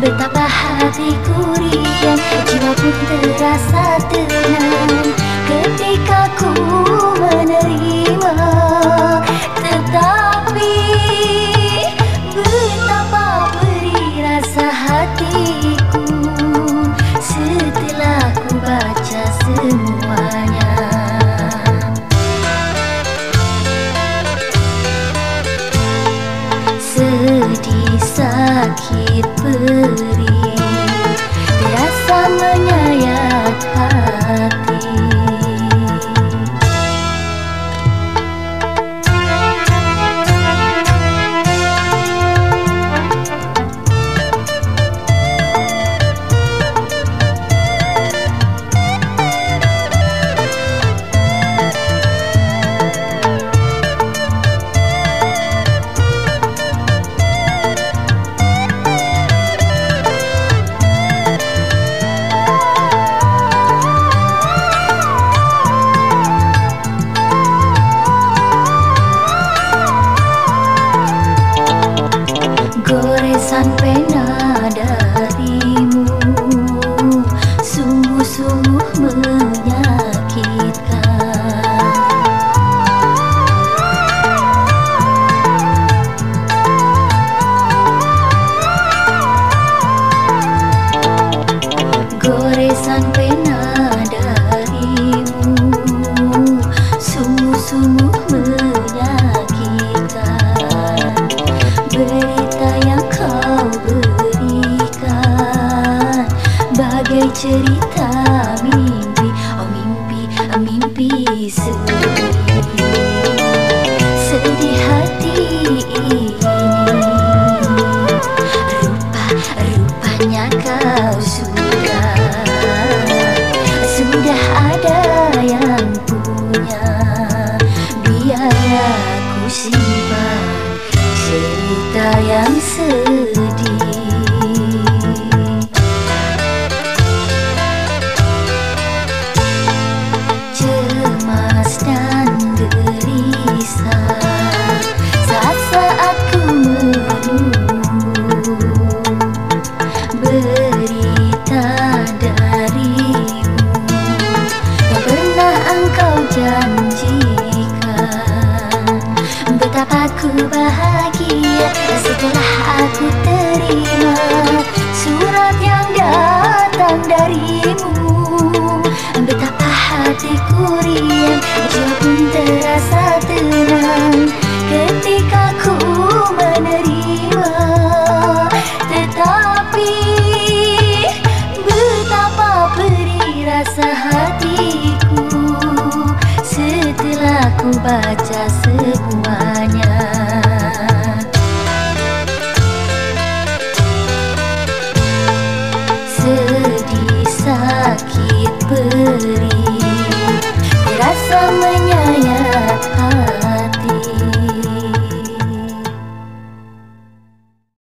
Betapa hatiku riang, jiwa pun terasa tenang ketika ku menerima. Tetapi betapa perih rasa hatiku setelah ku baca semuanya. Sedih, sakit, perih, terasa menyayat hati. Goresan pena darimu sungguh-sungguh menyakitkan. Goresan pena darimu sungguh-sungguh menyakitkan. Berita yang kau berikan bagai cerita mimpi, oh mimpi, mimpi sedih. Sedih hati ini, rupanya kau sudah ada yang punya. Biar aku simpan cerita yang sedih. Cemas dan gelisah saat-saat ku menunggu berita darimu yang pernah engkau janjikan. Betapa ku bahagia setelah aku terima surat yang datang darimu. Betapa hatiku riang, jiwa pun terasa tenang ketika ku menerima. Tetapi betapa perih rasa hatiku setelah ku baca semuanya.